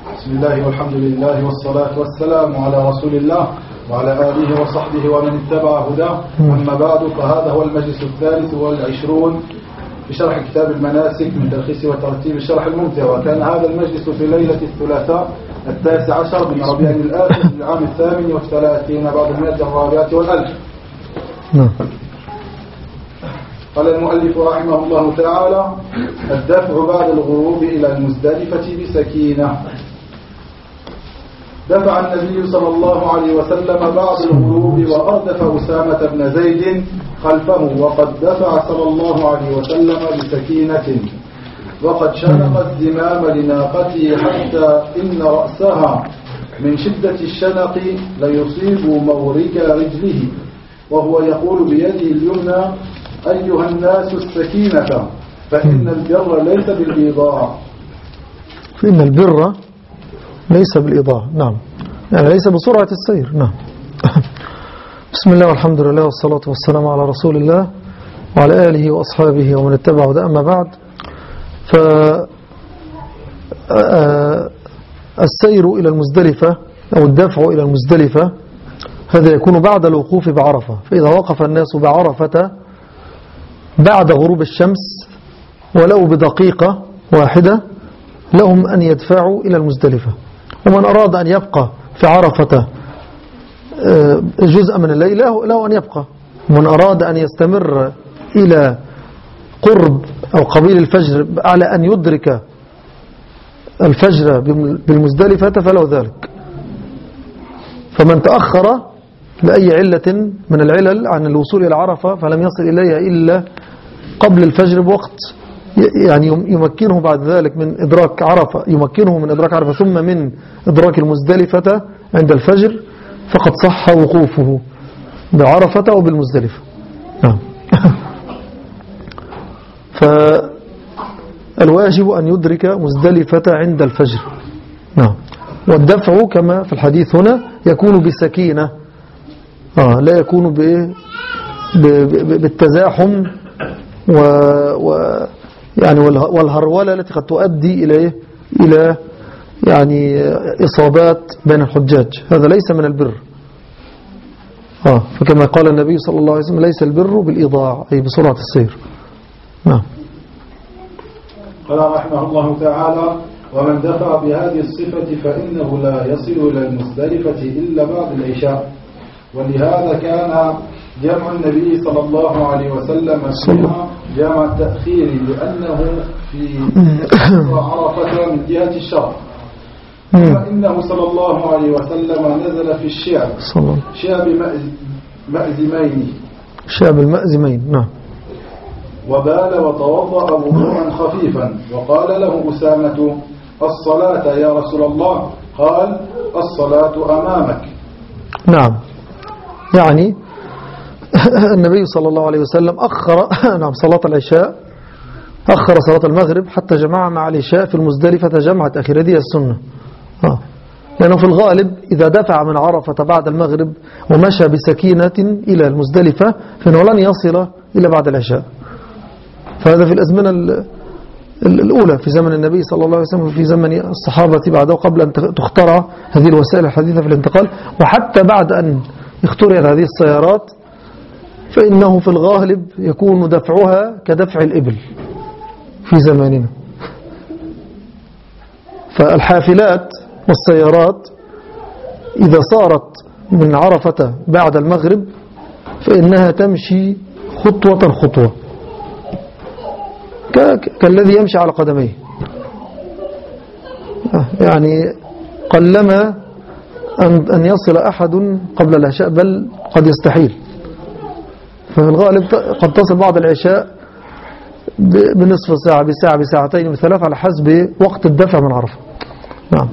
بسم الله والحمد لله والصلاة والسلام على رسول الله وعلى آله وصحبه ومن اتبع هداه. أما بعد، فهذا هو المجلس 23 في شرح كتاب المناسك من تلخيص وترتيب الشرح الممتع. وكان هذا المجلس في ليلة الثلاثاء 19 من ربيع الآخر للعام 38 بعد 100 والألف. قال المؤلف رحمه الله تعالى: الدفع بعد الغروب إلى المزدلفة بسكينة. دفع النبي صلى الله عليه وسلم بعد الغروب وأردف أسامة بن زيد خلفه، وقد دفع صلى الله عليه وسلم بسكينة، وقد شنق الزمام لناقته حتى إن رأسها من شدة الشنق ليصيب مورك رجله، وهو يقول بيده اليمنى: أيها الناس السكينة، فإن البر ليس بالإيضاع. فإن البر ليس بالإيضاع، نعم، يعني ليس بسرعة السير. نعم. بسم الله والحمد لله والصلاة والسلام على رسول الله وعلى آله وأصحابه ومن اتبع هداه. أما بعد، السير إلى المزدلفة أو الدفع إلى المزدلفة هذا يكون بعد الوقوف بعرفة. فإذا وقف الناس بعرفة بعد غروب الشمس ولو بدقيقة واحدة لهم أن يدفعوا إلى المزدلفة. ومن أراد أن يبقى في عرفة جزء من الليل له أن يبقى. ومن أراد أن يستمر إلى قرب أو قبيل الفجر على أن يدرك الفجر بالمزدلفة فله ذلك. فمن تأخر لأي علة من العلل عن الوصول إلى عرفة فلم يصل إليها إلا قبل الفجر بوقت يعني يمكنه بعد ذلك من إدراك عرفة، ثم من إدراك المزدلفة عند الفجر، فقد صح وقوفه بعرفة وبالمزدلفة. نعم. فالواجب أن يدرك مزدلفة عند الفجر. نعم. والدفع كما في الحديث هنا يكون بسكينة، لا يكون بالتزاحم يعني والهرولة التي قد تؤدي إلى يعني إصابات بين الحجاج. هذا ليس من البر. فكما قال النبي صلى الله عليه وسلم: ليس البر بالإيضاع، أي بسرعة السير. نعم. قال رحمه الله تعالى: ومن دفع بهذه الصفة فإنه لا يصل إلى المزدلفة إلا بعد العشاء. ولهذا كان جمع النبي صلى الله عليه وسلم فيها جمع التأخير، لأنه في عرفة من جهة الشرق. فإنه صلى الله عليه وسلم نزل في شعب المأزمين. نعم. وبال وتوضأ وضوءا خفيفا، وقال له أسامة: الصلاة يا رسول الله؟ قال: الصلاة أمامك. نعم. يعني النبي صلى الله عليه وسلم أخر صلاة العشاء، أخر صلاة المغرب حتى جمع مع العشاء في المزدلفة جمع تأخير. هذه السنة. لأنه في الغالب إذا دفع من عرفة بعد المغرب ومشى بسكينة إلى المزدلفة فإنه لن يصل إلى بعد العشاء. فهذا في الأزمنة الأولى في زمن النبي صلى الله عليه وسلم وفي زمن الصحابة بعده، قبل أن تخترع هذه الوسائل الحديثة في الانتقال. وحتى بعد أن اخترعت هذه السيارات فإنه في الغالب يكون دفعها كدفع الإبل في زماننا. فالحافلات والسيارات إذا صارت من عرفة بعد المغرب فإنها تمشي خطوة كالذي يمشي على قدميه. يعني قلما أن يصل أحد قبل العشاء، بل قد يستحيل. ففي الغالب قد تصل بعد العشاء بنصف ساعة، بساعة، بساعتين، بثلاث، على حسب وقت الدفع من عرفة. نعم.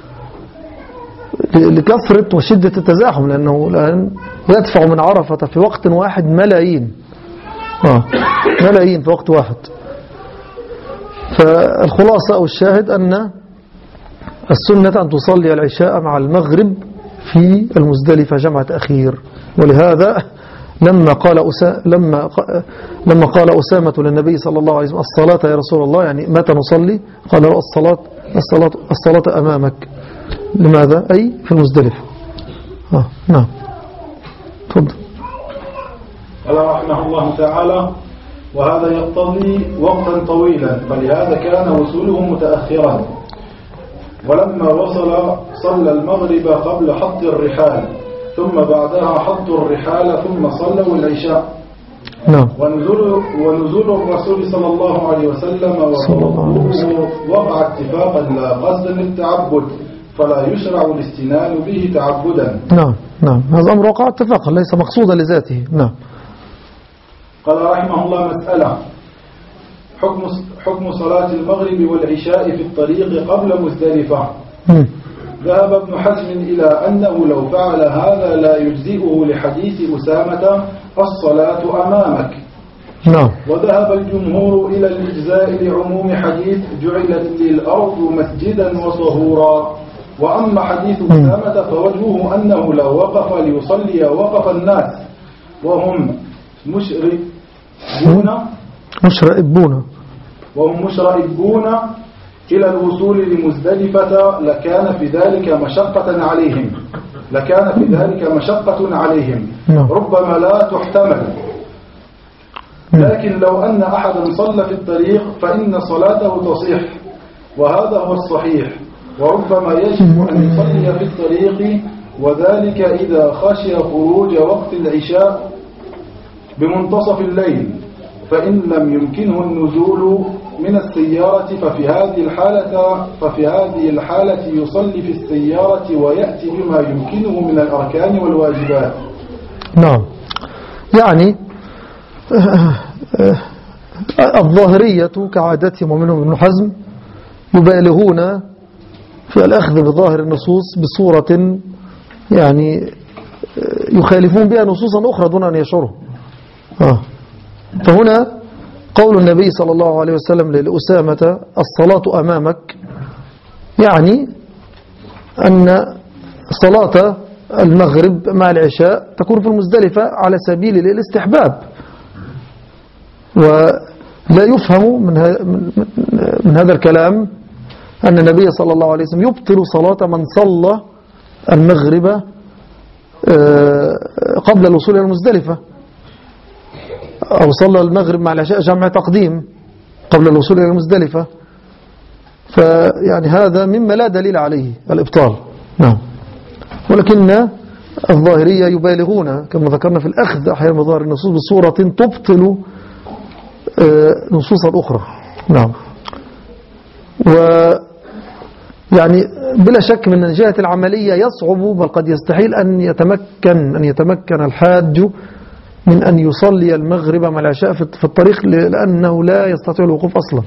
لكثرة وشدة التزاحم، لأنه الآن يدفع من عرفة في وقت واحد ملايين في وقت واحد. فالخلاصة أو الشاهد أن السنة أن تصلي العشاء مع المغرب في المزدلفة جمع تأخير. ولهذا لما قال أسامة للنبي صلى الله عليه وسلم: الصلاة يا رسول الله، يعني متى نصلي؟ قال له: الصلاة الصلاة أمامك. لماذا؟ أي في المزدلفة. نعم تفضل. قال رحمه الله تعالى: وهذا يقتضي وقتا طويلا، فلهذا كان وصوله متأخرا، ولما وصل صلى المغرب قبل حط الرحال، ثم بعدها حط الرحال، ثم صلوا العشاء. نعم. ونزول الرسول صلى الله عليه وسلم وطلبه وقع اتفاقا لا قصدا للتعبد، فلا يشرع الاستنان به تعبدا. نعم هذا أمر وقع اتفاقا ليس مقصودا لذاته. نعم. قال رحمه الله: مسألة: حكم صلاة المغرب والعشاء في الطريق قبل مزدلفة. ذهب ابن حزم إلى أنه لو فعل هذا لا يجزئه لحديث أسامة: الصلاة أمامك. نعم. وذهب الجمهور إلى الإجزاء لعموم حديث: جعلت لي الأرض مسجدا وطهورا. وأما حديث أسامة فوجهه أنه لو وقف ليصلي وقف الناس وهم مشرئبون إلى الوصول لمزدلفة، لكان في ذلك مشقة عليهم ربما لا تحتمل. لكن لو أن أحدا صلى في الطريق فإن صلاته تصيح، وهذا هو الصحيح. وربما يجب أن يصلي في الطريق، وذلك إذا خشي خروج وقت العشاء بمنتصف الليل، فإن لم يمكنه النزول من السيارة ففي هذه الحالة يصلي في السيارة ويأتي بما يمكنه من الأركان والواجبات. نعم. يعني الظاهرية كعادتهم ومنهم ابن حزم يبالغون في الأخذ بظاهر النصوص بصورة يعني يخالفون بها نصوصا أخرى دون أن يشعروا. فهنا قول النبي صلى الله عليه وسلم لأسامة: الصلاة أمامك، يعني أن صلاة المغرب مع العشاء تكون في المزدلفة على سبيل الاستحباب. ولا يفهم من هذا الكلام أن النبي صلى الله عليه وسلم يبطل صلاة من صلى المغرب قبل الوصول إلى المزدلفة، أو صلى المغرب مع العشاء جمع تقديم قبل الوصول إلى المزدلفة. فيعني هذا مما لا دليل عليه الإبطال. نعم. ولكن الظاهرية يبالغون كما ذكرنا في الأخذ أحيانا بظاهر النصوص بصورة تبطل نصوصا أخرى. نعم. ويعني بلا شك من الجهة العملية يصعب بل قد يستحيل أن يتمكن الحاج من أن يصلي المغرب مع العشاء في الطريق، لأنه لا يستطيع الوقوف أصلا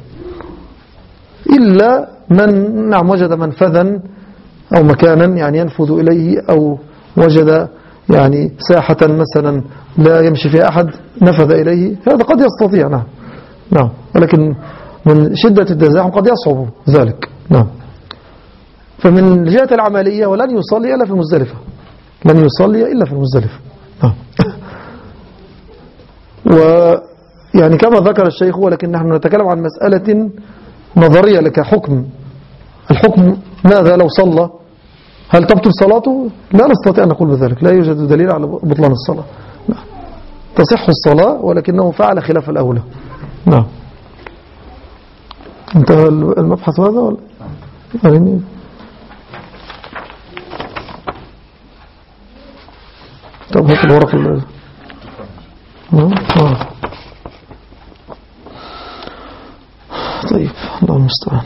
إلا من وجد منفذا أو مكانا يعني ينفذ إليه، أو وجد يعني ساحة مثلا لا يمشي فيها أحد نفذ إليه، هذا قد يستطيع. نعم. ولكن من شدة التزاحم قد يصعب ذلك. نعم. فمن الجهة العملية ولن يصلي إلا في المزدلفة، نعم. ويعني كما ذكر الشيخ، ولكن نحن نتكلم عن مسألة نظرية لك الحكم ماذا لو صلى؟ هل تبطل صلاته؟ لا نستطيع أن نقول بذلك، لا يوجد دليل على بطلان الصلاة. لا. تصح الصلاة ولكنه فعل خلاف الأولى. نعم. انتهى المبحث هذا ولا؟ طب هات الورق طيب الله المستعان.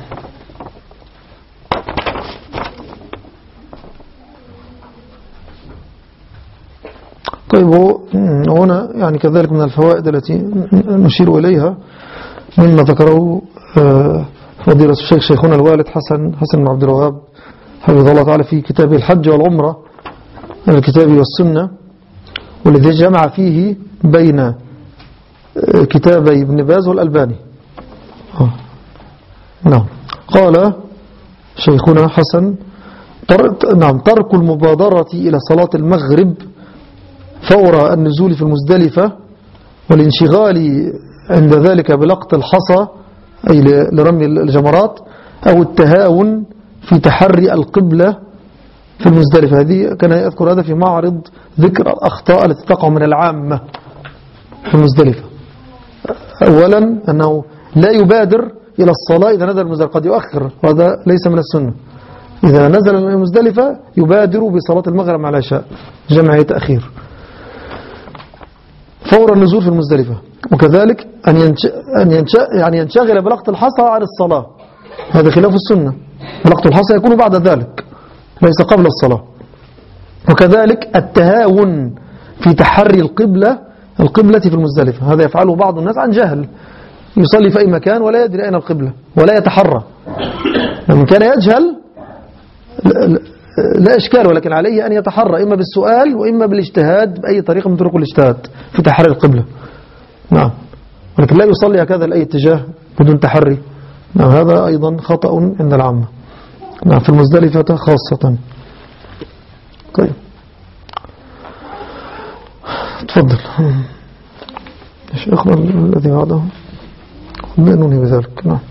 طيب هنا يعني كذلك من الفوائد التي نشير إليها مما ذكره فضيلة الشيخ شيخنا الوالد حسن بن عبد الوهاب حفظه الله تعالى في كتابه الحج والعمرة، الكتاب والسنة، والذي جمع فيه بين كتابي ابن باز والألباني. نعم. قال شيخنا حسن: ترك المبادرة إلى صلاة المغرب فور النزول في المزدلفة والانشغال عند ذلك بلقط الحصى أي لرمي الجمرات أو التهاون في تحري القبلة في المزدلفة. هذه كان يذكر هذا في معرض ذكر الأخطاء التي تقع من العامة في المزدلفة. أولا أنه لا يبادر إلى الصلاة إذا نزل المزدلفة، قد يؤخر، وهذا ليس من السنة. إذا نزل المزدلفة يبادر بصلاة المغرب مع العشاء، جمع تأخير فور النزول في المزدلفة. وكذلك أن ينشغل بلقط الحصى عن الصلاة، هذا خلاف السنة. بلقط الحصى يكون بعد ذلك ليس قبل الصلاة. وكذلك التهاون في تحري القبلة في المزدلفة، هذا يفعله بعض الناس عن جهل، يصلي في أي مكان ولا يدري أين القبلة ولا يتحرى. لما كان يجهل لا إشكال، ولكن عليه أن يتحرى إما بالسؤال وإما بالاجتهاد بأي طريقة من طرق الاجتهاد في تحري القبلة. نعم، ولكن لا يصلي هكذا لأي اتجاه بدون تحري. نعم، هذا أيضا خطأ عند العامة. نعم، في المزدلفة خاصة. طيب تفضل اقرأ الذي بعده ننهي بذلك. نعم.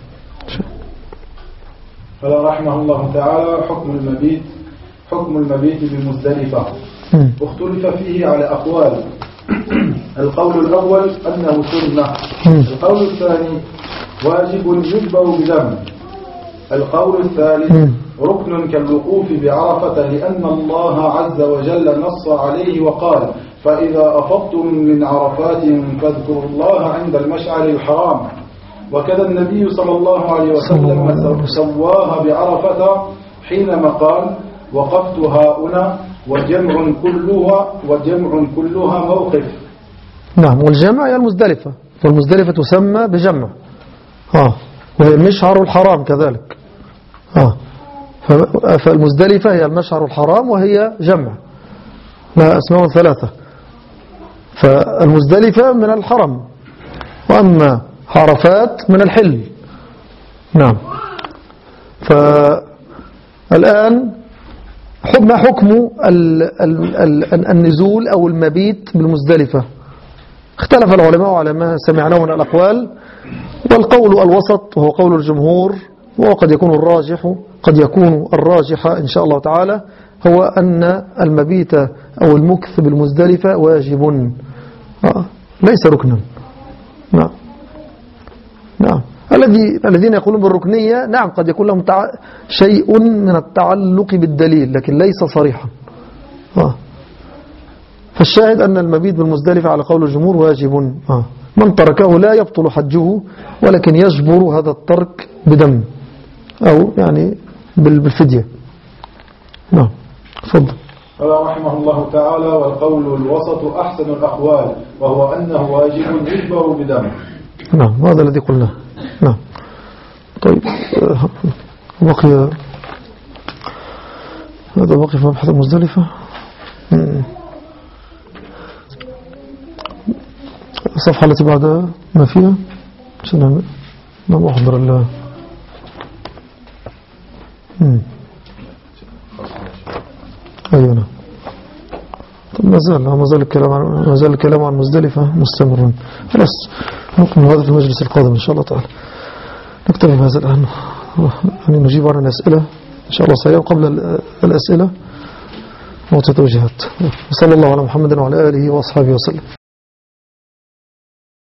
قال رحمه الله تعالى: حكم المبيت بمزدلفة. اختلف فيه على أقوال. القول الأول أنه سنة. القول الثاني واجب يجبر بدم. القول الثالث ركن كالوقوف بعرفة، لأن الله عز وجل نص عليه وقال: فإذا أفضتم من عرفات فاذكروا الله عند المشعر الحرام. وكذا النبي صلى الله عليه وسلم سواها بعرفة حينما قال: وقفت هاؤنا وجمع كلها موقف. نعم، والجمع هي المزدلفة، والمزدلفة تسمى بجمع، وهي المشعر الحرام كذلك. فالمزدلفة هي المشعر الحرام وهي جمع، لها أسماء ثلاثة. فالمزدلفة من الحرم، وأما عرفات من الحل. نعم. فالآن ما حكم النزول أو المبيت بالمزدلفة؟ اختلف العلماء على ما سمعناه من الأقوال، والقول الوسط وهو قول الجمهور، وقد يكون الراجح إن شاء الله تعالى، هو أن المبيت أو المكث بالمزدلفة واجب ليس ركنا. نعم. نعم. الذين يقولون بالركنية، نعم، قد يكون لهم شيء من التعلق بالدليل لكن ليس صريحا. فالشاهد أن المبيت بالمزدلفة على قول الجمهور واجب. من تركه لا يبطل حجه، ولكن يجبر هذا الترك بدم أو يعني بالفدية. نعم، تفضل. قال رحمه الله تعالى: والقول الوسط أحسن الأقوال، وهو أنه واجب يجبر بدم. نعم، هذا الذي قلناه. نعم. طيب، بقي في مبحث المزدلفة. الصفحة التي بعدها ما فيها عشان ما أحضر الله. أيوة. نعم. طب ما زال الكلام عن مزدلفة مستمرا. خلاص نكمل هذا في المجلس القادم إن شاء الله تعالى. نكتفي بهذا الآن، يعني نجيب عن الأسئلة إن شاء الله سريعا قبل الأسئلة والتوجيهات. صلى الله على محمد وعلى آله وأصحابه وسلم.